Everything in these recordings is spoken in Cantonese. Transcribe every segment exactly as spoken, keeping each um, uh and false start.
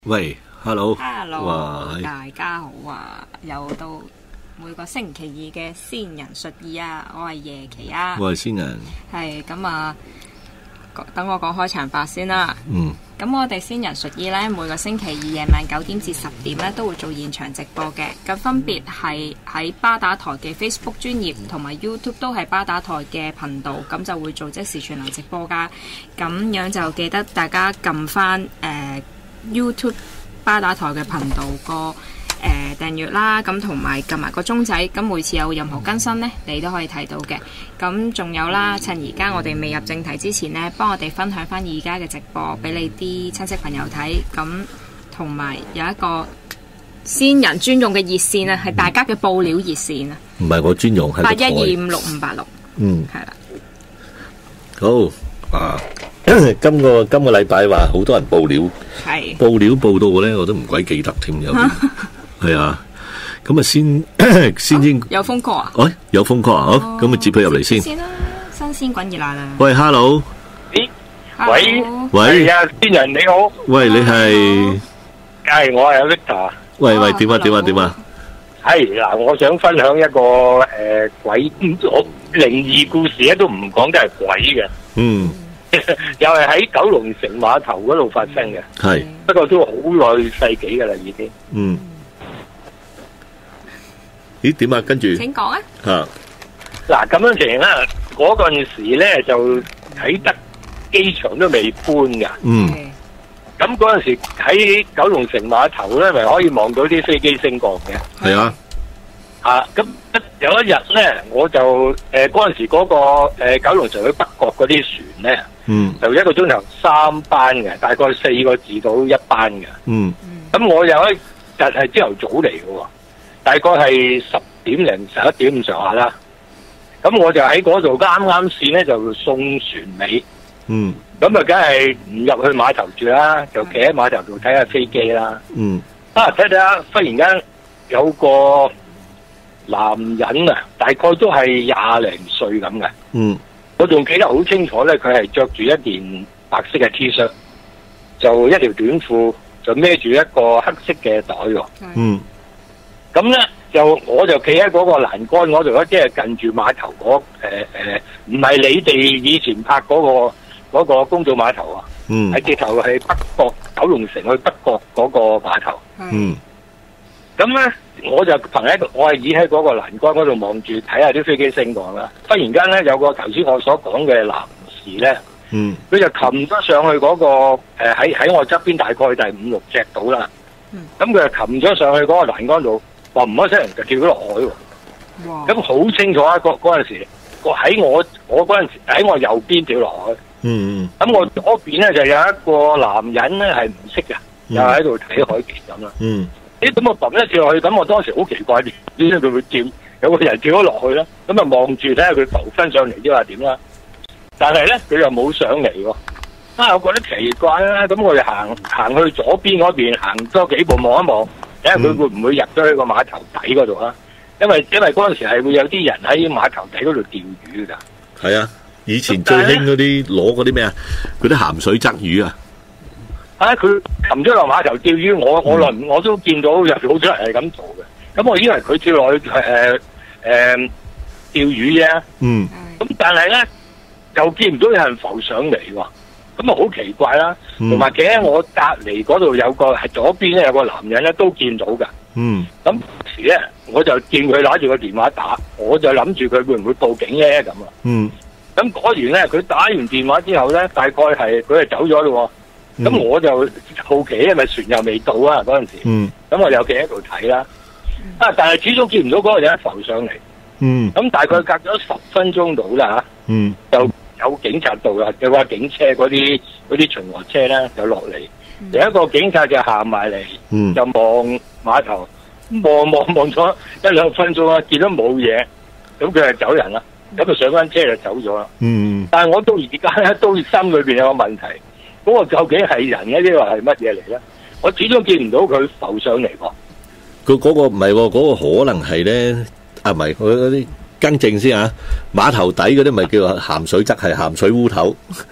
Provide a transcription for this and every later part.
喂 ，hello， hello，大家好啊！又到每個星期二嘅仙人術二啊，我係夜期啊， 我係仙人， 係咁啊，等我講開場白先啦。 嗯， 咁我哋仙人術二呢，每個星期二夜晚九點至十點呢，都會做現場直播嘅。咁分別係喺巴打台嘅 Facebook 專頁同埋 YouTube 都係巴打台嘅頻道，咁就會做即時全流直播噶。咁樣就記得大家撳翻誒。呃 YouTube 巴打台嘅頻道個誒訂閱啦，咁同埋撳埋個鐘仔，咁每次有任何更新呢，你都可以睇到嘅。咁仲有啦，趁而家我哋未入正題之前呢，幫我哋分享翻而家嘅直播俾你啲親戚朋友睇。咁同埋有一個先人專用嘅熱線啊，係大家嘅報料熱線啊。 唔係我專用，係八一二五六五八六。嗯，係啦。 好啊。今個今個禮拜話好多人報料，係報料報到咧，我都唔鬼記得添，有係啊。咁啊，先先先有風歌啊？ 喂，有風歌啊？好，咁啊接佢入嚟先。 先啦，新鮮滾熱辣啦。 喂 ，hello， 咦，喂喂， 係啊，仙人你好。 喂，你係？ 係我係 Victor。 喂喂，點啊點啊點啊？ 係嗱，我想分享一個誒鬼我靈異故事咧，都唔講得係鬼嘅。嗯。又係喺九龍城碼頭嗰度發生嘅，係不過都好耐世紀噶啦，已經。嗯。 咦？點啊？跟住。 請講啊。 吓。嗱，咁樣情啦，嗰陣時咧就啟德機場都未搬噶。嗯。咁嗰陣時喺九龍城碼頭咧，咪可以望到啲飛機升降嘅。 係啊。 啊，咁有一日咧，我就誒嗰陣時嗰、嗰個誒、呃、九龍城去北角嗰啲船咧，嗯，就一個鐘頭三班嘅，大概四個字到一班嘅，嗯，咁我有一日係朝頭早嚟嘅，大概係十點零十一點咁上下啦，咁我就喺嗰度啱啱先咧就送船尾，嗯，咁啊梗係唔入去碼頭住啦，就企喺碼頭度睇下飛機啦，嗯，啊睇睇下，忽然間有個男人啊，大概都係廿零歲咁嘅。嗯，我仲記得好清楚咧，佢係着住一件白色嘅 T 恤，就一條短褲，就孭住一個黑色嘅袋喎。嗯，咁咧就我就企喺嗰個欄杆嗰度，即係近住碼頭嗰誒誒，唔係你哋以前拍嗰個嗰個公眾碼頭啊。嗯，係直頭係北角九龍城去北角嗰個碼頭。嗯，咁咧。我就憑喺度，我係倚喺嗰個欄杆嗰度望住睇下啲飛機升降啦。忽然間咧，有個頭先我所講嘅男士咧，嗯，佢就擒咗上去嗰、嗰個誒喺喺我側邊大概第五六隻到啦。嗯，咁佢就擒咗上去嗰個欄杆度，話唔一聲就跳咗落海喎。哇！咁好清楚啊！嗰嗰陣時，個喺我我嗰陣時喺我右邊跳落海。嗯嗯。咁我嗰邊咧就有一個男人咧係唔識嘅，又喺度睇海景咁啦。嗯。咦，咁我揼一跳落去，咁我當時好奇怪，點解佢會跳？有個人跳咗落去啦，咁啊望住睇下佢浮翻上嚟，即係話點啦？但係咧，佢又冇上嚟喎。啊，我覺得奇怪啦。咁我哋行行去左邊嗰邊，行多幾步望一望，睇下佢會唔會入咗去個碼頭底嗰度啊？因為因為嗰陣時係會有啲人喺碼頭底嗰度釣魚㗎。係啊，以前最興嗰啲攞嗰啲咩啊？嗰啲鹹水鯽魚啊！啊！佢擒咗落碼頭釣魚，我我來我都見到有好多人係咁做嘅。咁我以為佢跳落去誒誒誒釣魚啫。嗯。咁但係咧又見唔到有人浮上嚟喎，咁啊好奇怪啦。同埋企喺我隔離嗰度有個係左邊咧有個男人咧都見到㗎。嗯。咁時咧我就見佢攞住個電話打，我就諗住佢會唔會報警咧咁啊。嗯。咁果然咧，佢打完電話之後咧，大概係佢係走咗咯。咁、嗯、我就好奇，因為船又未到啊嗰陣時，咁、嗯、我又企喺度睇啦。啊，但係始終見唔到嗰個人浮上嚟。嗯，咁大概隔咗十分鐘到啦嚇。嗯，就有警察到啦，有架警車嗰啲嗰啲巡邏車咧就落嚟，有、嗯、一個警察就行埋嚟，嗯、就望碼頭，望望望咗一兩分鐘啊，見到冇嘢，咁佢就走人啦。咁就上翻車就走咗啦。嗯，但係我到而家咧都心裏邊有個問題。嗰個究竟係人嘅，呢個係乜嘢嚟咧？我始終見唔到佢浮上嚟喎。佢嗰個唔係喎，嗰個可能係咧，啊唔係，佢嗰啲更正先嚇。碼頭底嗰啲咪叫鹹水質，係鹹水烏頭。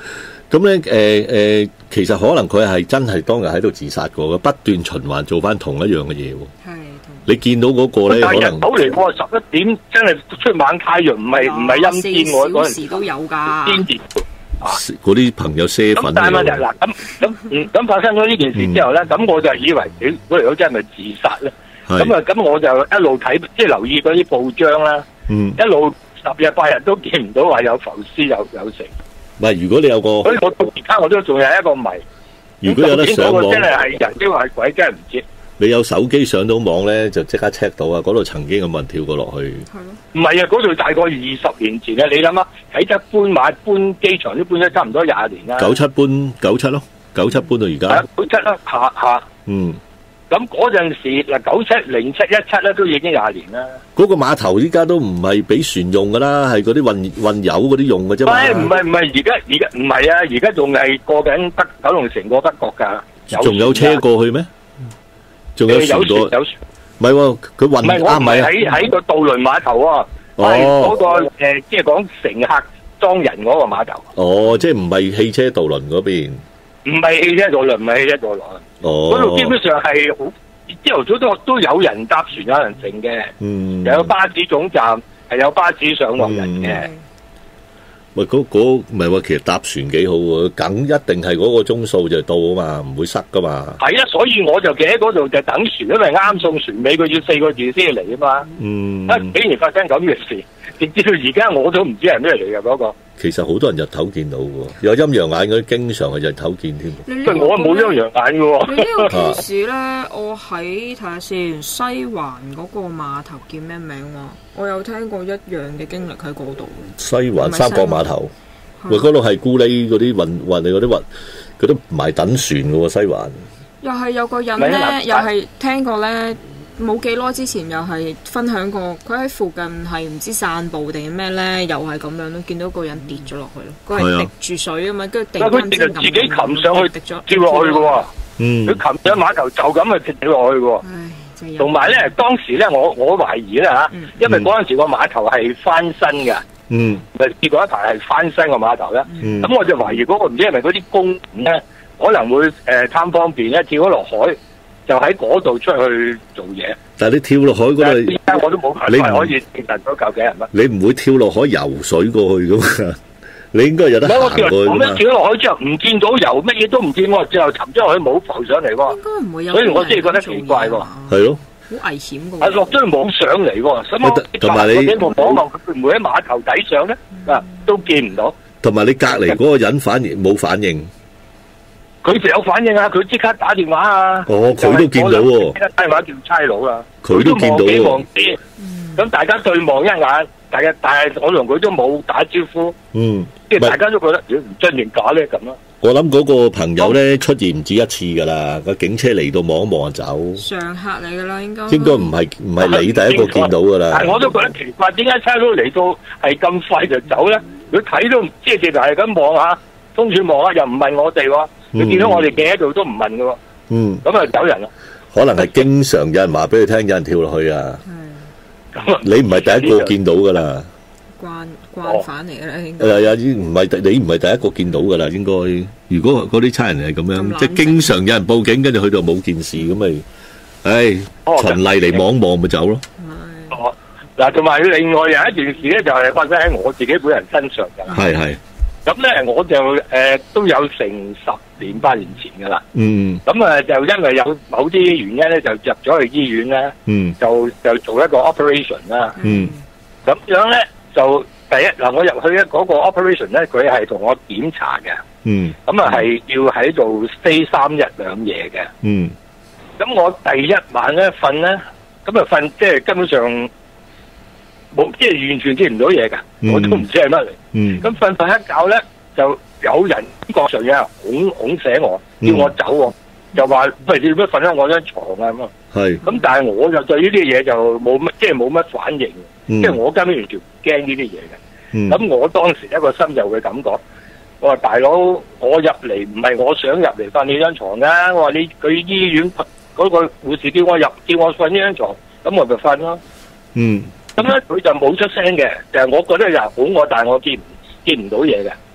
咁咧誒誒，其實可能佢係真係當日喺度自殺過嘅，不斷循環做翻同一樣嘅嘢喎。係。你見到嗰個咧，可能日頭嚟過十一點，真係出猛太陽，唔係唔係陰天喎，嗰陣時都有㗎。天熱啊！嗰啲朋友賒粉。咁但係問題嗱，咁咁嗯咁發生咗呢件事之後咧，咁、嗯、我就以為屌嗰條友真係咪自殺咧？咁啊咁我就一路睇，即係留意嗰啲報章啦。嗯。一路十日八日都見唔到話有浮屍有有成。唔係，如果你有個， 所以我到而家我都仲有一個謎。 如果有得上網， 真係係人定係鬼，真係唔知。 你有手機上到網咧，就即刻 check 到啊！嗰度曾經有冇人跳過落去？ 係咯。唔係啊，嗰度大概二十年前啊！你諗下，啟德搬馬搬機場都搬咗差唔多廿年啦。 九七搬九七咯，九七搬到而家。 九七啦，下下。嗯。咁嗰陣時嗱，九七、零七、一七咧，都已經廿年啦。 嗰個碼頭依家都唔係俾船用噶啦，係嗰啲運運油嗰啲用嘅啫嘛。 唔係唔係，而家而家唔係啊！而家仲係過緊北九龍城過北角㗎。 仲有車過去咩？仲有船過？有船。唔係喎，佢運啊，唔係喺喺個渡輪碼頭啊。哦。嗰個誒，即係講乘客裝人嗰個碼頭。 哦，即係唔係汽車渡輪嗰邊？ 唔係汽車渡輪，唔係汽車渡輪。哦。嗰度基本上係好，朝頭早都都有人搭船，有人乘嘅。嗯。又有巴士總站，係有巴士上落人嘅。 喂，嗰嗰唔係喎，其實搭船幾好喎，梗一定係嗰個鐘數就到啊嘛，唔會塞噶嘛。 係啊，所以我就企喺嗰度就等船，因為啱送船尾，佢要四個字先嚟啊嘛。嗯。啊，竟然發生咁嘅事，直至到而家我都唔知係咩嚟嘅嗰個。 其實好多人日頭見到嘅，有陰陽眼嗰啲經常係日頭見添。 但係我冇陰陽眼嘅喎。 你呢個 case 咧，我喺睇下先，西環嗰個碼頭叫咩名喎？我有聽過一樣嘅經歷喺嗰度。 西環三角碼頭，喂，嗰度係咕喱嗰啲運運你嗰啲運，佢都唔係等船嘅喎，西環。 又係有個人咧，又係聽過咧。冇幾耐之前又係分享過，佢喺附近係唔知散步定咩咧，又係咁樣咯，見到個人跌咗落去咯，佢係滴住水啊嘛，跟住突然間佢自己擒上去滴咗跳落去嘅喎，嗯，佢擒上碼頭就咁啊跌落去嘅喎，同埋咧當時咧我我懷疑咧嚇，嗯、因為嗰陣時個碼頭係翻新嘅，嗯，咪結果一排係翻新個碼頭咧，咁、嗯、我就懷疑嗰、嗰個唔知係咪嗰啲工人咧可能會誒貪、呃、方便咧跳咗落海。就喺嗰度出去做嘢， 但係你跳落海嗰度， 而家我都冇辦法可以證實咗究竟係乜。 你唔會跳落海游水過去噶嘛？你應該有得行過去嘛？ 我一跳落海之後唔見到游，乜嘢都唔見喎，之後沉咗落去冇浮上嚟喎。 應該唔會有， 所以我真係覺得奇怪喎。 係咯， 好危險㗎。 係落咗去冇上嚟喎，咁我同埋你我望望佢唔會喺碼頭底上咧，啊都見唔到。 同埋你隔離嗰個人反而冇反應。 佢就有反應啊！佢即刻打電話啊！ 哦，佢都見到喎。 即刻打電話叫差佬啊！ 佢都見到喎。 望啲，咁大家對望一眼，大家但係我同佢都冇打招呼。嗯，即係大家都覺得，唔真定假咧咁咯。 我諗嗰個朋友咧出現唔止一次噶啦，個警車嚟到望一望就走。 常客嚟噶啦，應該。 應該唔係唔係你第一個見到噶啦。 但係我都覺得奇怪，點解差佬嚟到係咁快就走咧？佢睇都即係直頭係咁望下，東轉望下，又唔問我哋喎。佢見到我哋企喺度都唔問嘅喎，嗯，咁啊走人啦。 可能係經常有人話俾佢聽，有人跳落去啊。係，你唔係第一個見到噶啦。慣慣犯嚟嘅啦，應該。係啊，唔係你唔係第一個見到噶啦，應該。如果嗰啲差人係咁樣，即係經常有人報警，跟住去到冇件事咁咪，唉，循例嚟望望咪走咯。 哦，嗱，同埋另外有一件事咧，就係發生喺我自己本人身上㗎。係係。咁咧，我就誒、呃、都有成十年八年前噶啦。嗯。咁啊，就因為有某啲原因咧，就入咗去醫院咧。嗯。就就做一個 operation 啦。嗯。咁樣咧，就第一嗱，我入去咧嗰個 operation 咧，佢係同我檢查嘅。嗯。咁啊，係要喺度 stay 三日兩夜嘅。嗯。咁我第一晚咧瞓咧，咁啊瞓即係根本上。冇，即係完全見唔到嘢㗎，嗯、我都唔知係乜嚟。咁瞓瞓一覺咧，就有人感覺上有人拱拱醒我，叫我走喎，就話喂，你做咩瞓喺我張床啊咁啊？係。咁但係我就對呢啲嘢就冇乜，即係冇乜反應。嗯、即係我根本完全唔驚呢啲嘢嘅。咁、嗯、我當時一個心就會咁講，我話大佬，我入嚟唔係我想入嚟瞓你張床㗎。我話你佢醫院嗰個護士叫我入，叫我瞓呢張床，咁我就瞓咯。嗯。咁咧佢就冇出聲嘅，就係、是、我覺得又好我，但係我見唔見唔到嘢嘅。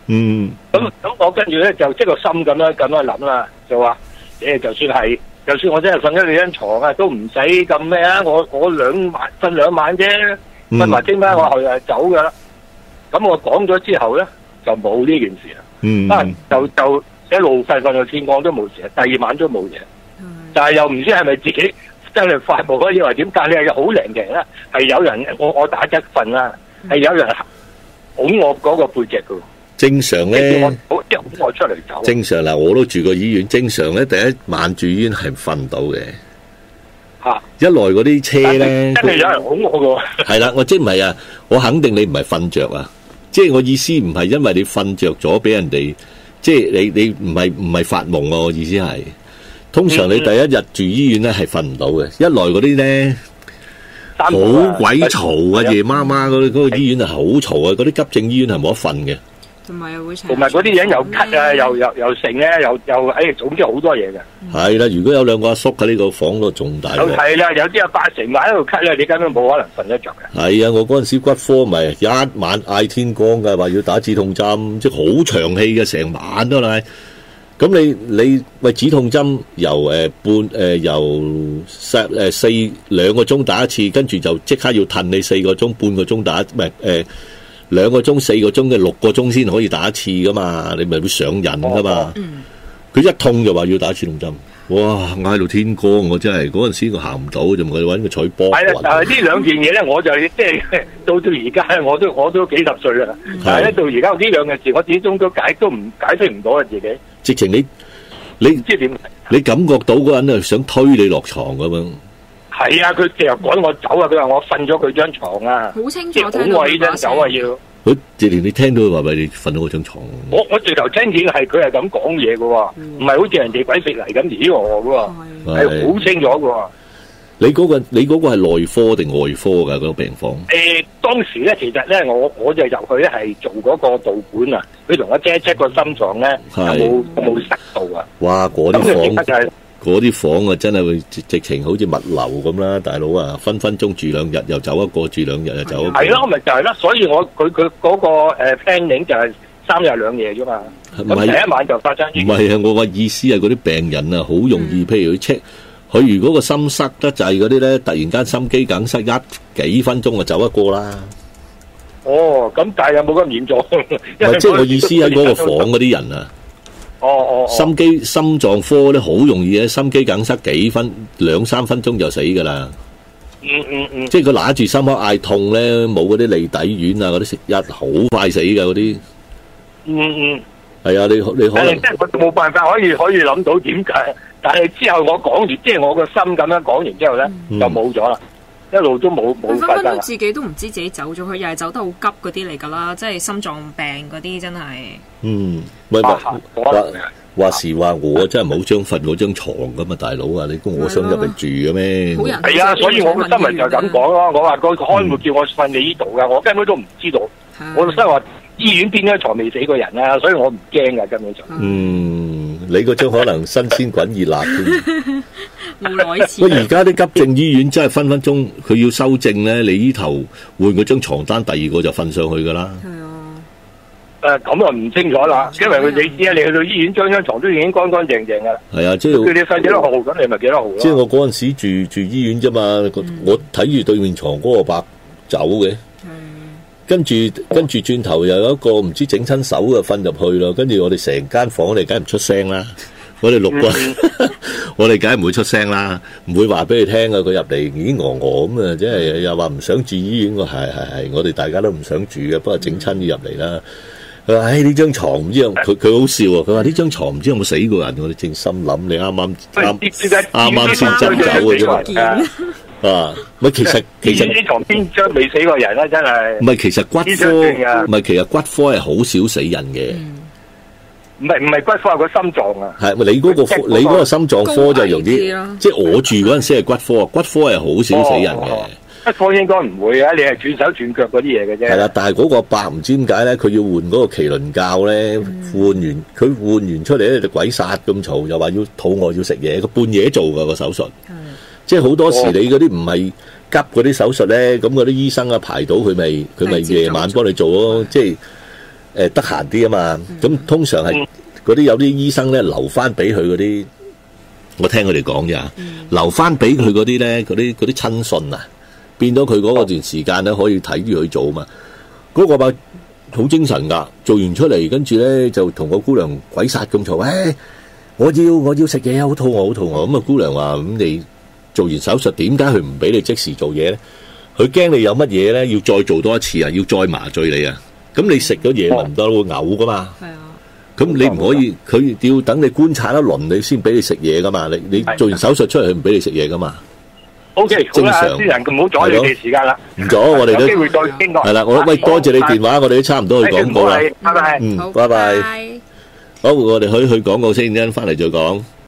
嗯。 咁咁我跟住咧就即個心咁樣咁樣諗啦，就話誒，就算係，就算我真係瞓咗你張床啊，都唔使咁咩啊！我我兩晚瞓兩晚啫，瞓埋聽晚我後日就走噶啦。咁我講咗之後咧，就冇呢件事啦。 嗯。 啊，就就一路瞓瞓到天光都冇事，第二晚都冇嘢。但係又唔知係咪自己真係發夢，以為點？但係又好靈嘅咧，係有人我我打側瞓啦，係有人拱我嗰個背脊噶。正常咧，我即係拱我出嚟走。正常嗱，我都住過醫院。正常咧，第一晚住醫院係瞓唔到嘅。吓、啊，一來嗰啲車咧，真係有人拱我噶。係啦，我即係唔係啊？我肯定你唔係瞓着啊！即係我意思唔係因為你瞓着咗俾人哋，即係你你唔係唔係發夢啊！我意思係。通常你第一日住醫院咧係瞓唔到嘅，一來嗰啲咧好鬼嘈啊，夜媽媽嗰嗰個醫院係好嘈啊，嗰啲急症醫院係冇得瞓嘅，同埋又會同埋嗰啲人又咳啊，又又又剩咧，又又誒，總之好多嘢嘅。係啦，如果有兩個阿叔喺呢個房度，仲大。係啦，有啲阿伯成晚喺度咳咧，你根本冇可能瞓得着嘅。係啊，我嗰陣時骨科咪一晚嗌天光嘅，話要打止痛針，即係好長氣嘅，成晚都係。咁你你喂止痛針由誒、呃、半誒、呃、由四誒四兩個鐘打一次，跟住就即刻要褪你四個鐘，半個鐘打唔係誒兩個鐘四個鐘嘅六個鐘先可以打一次噶嘛？你咪會上癮噶嘛？佢、哦、一痛就話要打止痛針，哇！嗌到天光，我真係嗰陣時我行唔到，就咪揾個彩波。係啦，但係呢兩件嘢咧，我就即係到到而家，我都我都幾十歲啦。但係咧到而家呢兩件事，我始終都解都唔解釋唔到啊自己。直情你你唔知點，你感覺到嗰人係想推你落床咁樣。係啊，佢成日趕我走啊！佢話我瞓咗佢張床啊，好清楚聽到佢把聲。走啊要。佢直情你聽到佢話咪你瞓到嗰張床。我我直頭聽見係佢係咁講嘢嘅喎，唔係好似人哋鬼食泥咁咦我嘅喎，係好清楚嘅喎。你嗰個你嗰個係內科定外科㗎嗰個病房？誒，當時咧其實咧我我就入去咧係做嗰個導管啊，佢同我 check check 個心臟咧有冇有冇塞到啊？哇！嗰啲房嗰啲房啊，真係會直直情好似物流咁啦，大佬啊，分分鐘住兩日又走一個，住兩日又走一個。係咯，咪就係啦，所以我佢佢嗰個誒 planning 就係三日兩夜啫嘛。咁第一晚就發生。唔係啊，我個意思係嗰啲病人啊，好容易，譬如佢 check。佢如果個心塞得滯嗰啲咧，突然間心肌梗塞一幾分鐘就走一個啦。哦，咁但係有冇咁嚴重？唔係，即係我意思喺嗰個房嗰啲人啊。哦哦。心肌心臟科咧好容易嘅，心肌梗塞幾分兩三分鐘就死噶啦。嗯嗯嗯。即係佢揦住心口嗌痛咧，冇嗰啲利底丸啊，嗰啲食一好快死噶嗰啲。嗯嗯。係啊，你你可能。即係我冇辦法可以可以諗到點解。但係之後我講完，即係我個心咁樣講完之後咧，嗯、就冇咗啦，一路都冇冇發生。分分鐘自己都唔知自己走咗，佢又係走得好急嗰啲嚟㗎啦，即係心臟病嗰啲真係。嗯，唔係話話時話我真係冇張瞓嗰張床㗎嘛，大佬啊，你估我想入嚟住嘅咩？係啊，所以我個新聞就咁講咯。我話個開門叫我瞓你呢度㗎，我根本都唔知道。我所以話醫院邊張床未死過人啊，所以我唔驚㗎根本就。嗯。你嗰張可能新鮮滾熱辣添。喂，而家啲急症醫院真係分分鐘佢要修正咧，你呢頭換嗰張床單，第二個就瞓上去噶啦。係啊。誒，咁啊唔清楚啦，因為佢你知啊，你去到醫院張張床都已經乾乾淨淨噶啦。係啊，即係。叫你瞓幾多號，咁你咪幾多號咯。即係我嗰陣時住住醫院啫嘛，嗯、我睇住對面床嗰個伯走嘅。跟住跟住轉頭又有一個唔知整親手嘅瞓入去咯，跟住我哋成間房我哋梗係唔出聲啦，我哋六個我哋梗係唔會出聲啦，唔會話俾佢聽啊，佢入嚟已經餓餓咁啊，即係又話唔想住醫院，我係係係，我哋大家都唔想住嘅，不過整親要入嚟啦。佢話：唉，呢張床唔知有佢佢好笑啊！佢話呢張床唔知有冇死過人，我哋正心諗你啱啱啱啱啱先執走嘅啫。啊，唔係其實其實呢床邊張未死過人啦，真係。唔係其實骨科，唔係其實骨科係好少死人嘅。唔係唔係骨科係個心臟啊。係咪你嗰個科？你嗰個心臟科就容易，即係我住嗰陣時係骨科，骨科係好少死人嘅。骨科應該唔會啊，你係斷手斷腳嗰啲嘢嘅啫。係啦，但係嗰個伯唔知點解咧，佢要換嗰個麒麟教咧，換完佢換完出嚟咧就鬼殺咁嘈，又話要肚餓要食嘢，佢半夜做噶個手術。即係好多時你嗰啲唔係急嗰啲手術咧，咁嗰啲醫生啊排到佢咪佢咪夜晚幫你做咯。即係誒得閒啲啊嘛。咁通常係嗰啲有啲醫生咧留翻俾佢嗰啲，我聽佢哋講咋，留翻俾佢嗰啲咧，嗰啲嗰啲親信啊，變咗佢嗰個段時間咧可以睇住佢做啊嘛。嗰個咪好精神噶，做完出嚟跟住咧就同個姑娘鬼殺咁嘈，誒，我要我要食嘢啊，好肚餓好肚餓。咁啊姑娘話：咁你做完手術點解佢唔俾你即時做嘢咧？佢驚你有乜嘢咧，要再做多一次啊，要再麻醉你啊。咁你食咗嘢咪唔得，會嘔噶嘛。係啊。咁你唔可以，佢要等你觀察一輪，你先俾你食嘢噶嘛。你你做完手術出嚟，佢唔俾你食嘢噶嘛。 O K，正常。啲人唔好阻你哋時間啦。 唔阻，我哋都有機會再傾過。 係啦，我喂多謝你電話，我哋都差唔多去廣告啦。 拜拜。 嗯，拜拜。好，我哋去去廣告先，一陣翻嚟再講。